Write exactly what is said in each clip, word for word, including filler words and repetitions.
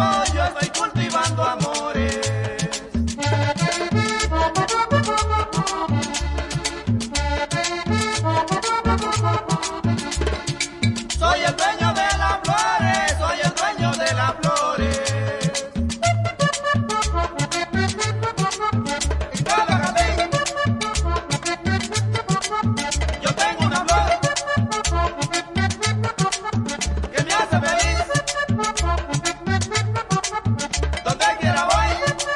yo estoy cultivando amores. Soy el dueño de las flores, soy el dueño de las flores. En cada jardín yo tengo una flor que me hace feliz. Donde quiera voy,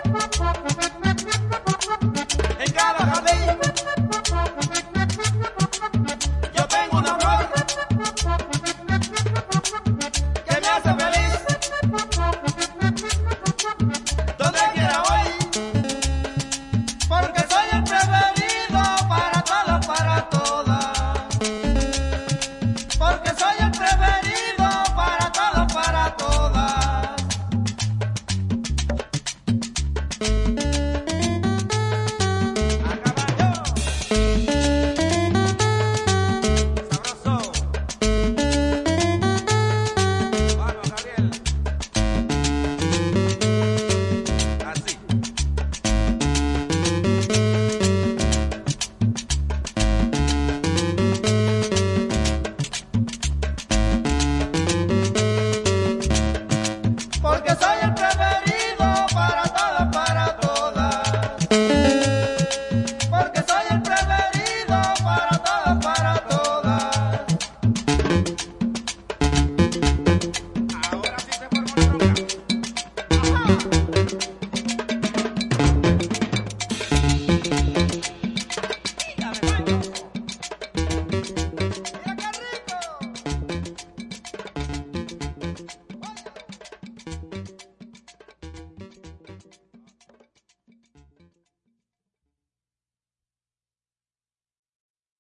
en cada jardín yo tengo una flor que me hace feliz. Donde quiera voy, porque soy el preferido para todos, para todas. Porque soy el preferido para todos, para todas. A caballo. Sabroso. Vamos, Gabriel. Así. Porque soy el preferido para todos, para todas. Porque soy el preferido para todos, para